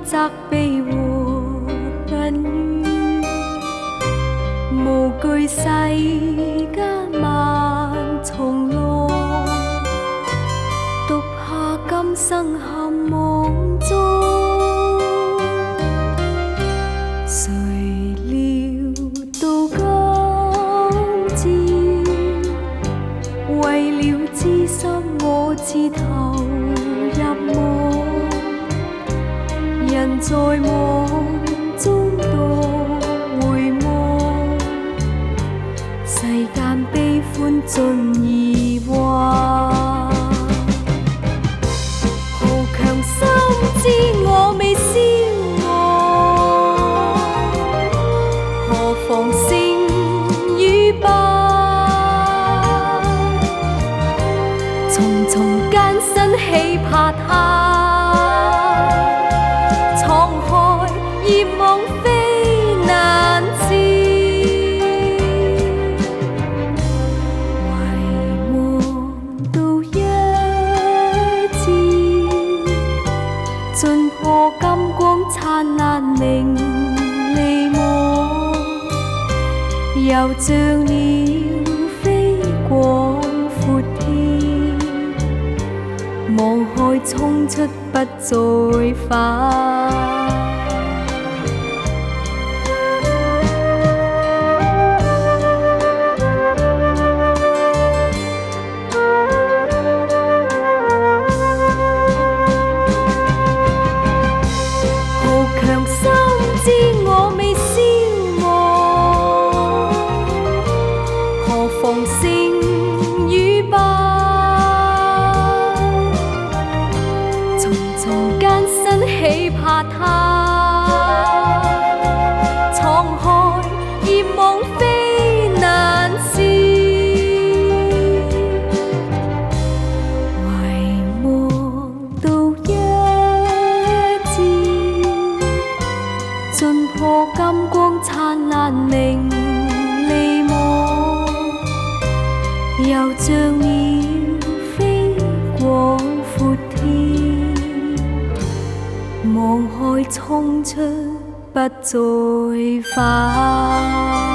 责备和恩怨，无惧世间万重浪，独怕今生陷网中。谁料到今朝，为了知心我自投入网，人在网中独回望，世间悲欢尽疑幻。豪强心知我未消亡，何妨胜与败？重重艰辛喜怕他，沧海孽妄非难辭。唯望到一朝，盡破金光燦爛明利網，又像鳥飛廣闊天，望海衝出不再返。强心知我未消亡，何妨胜與敗？重重艱辛喜怕他，滄海孽妄非難事。唯望到一朝，盡破金光燦爛明利網，又像鳥飛廣闊天，望海衝出不再返。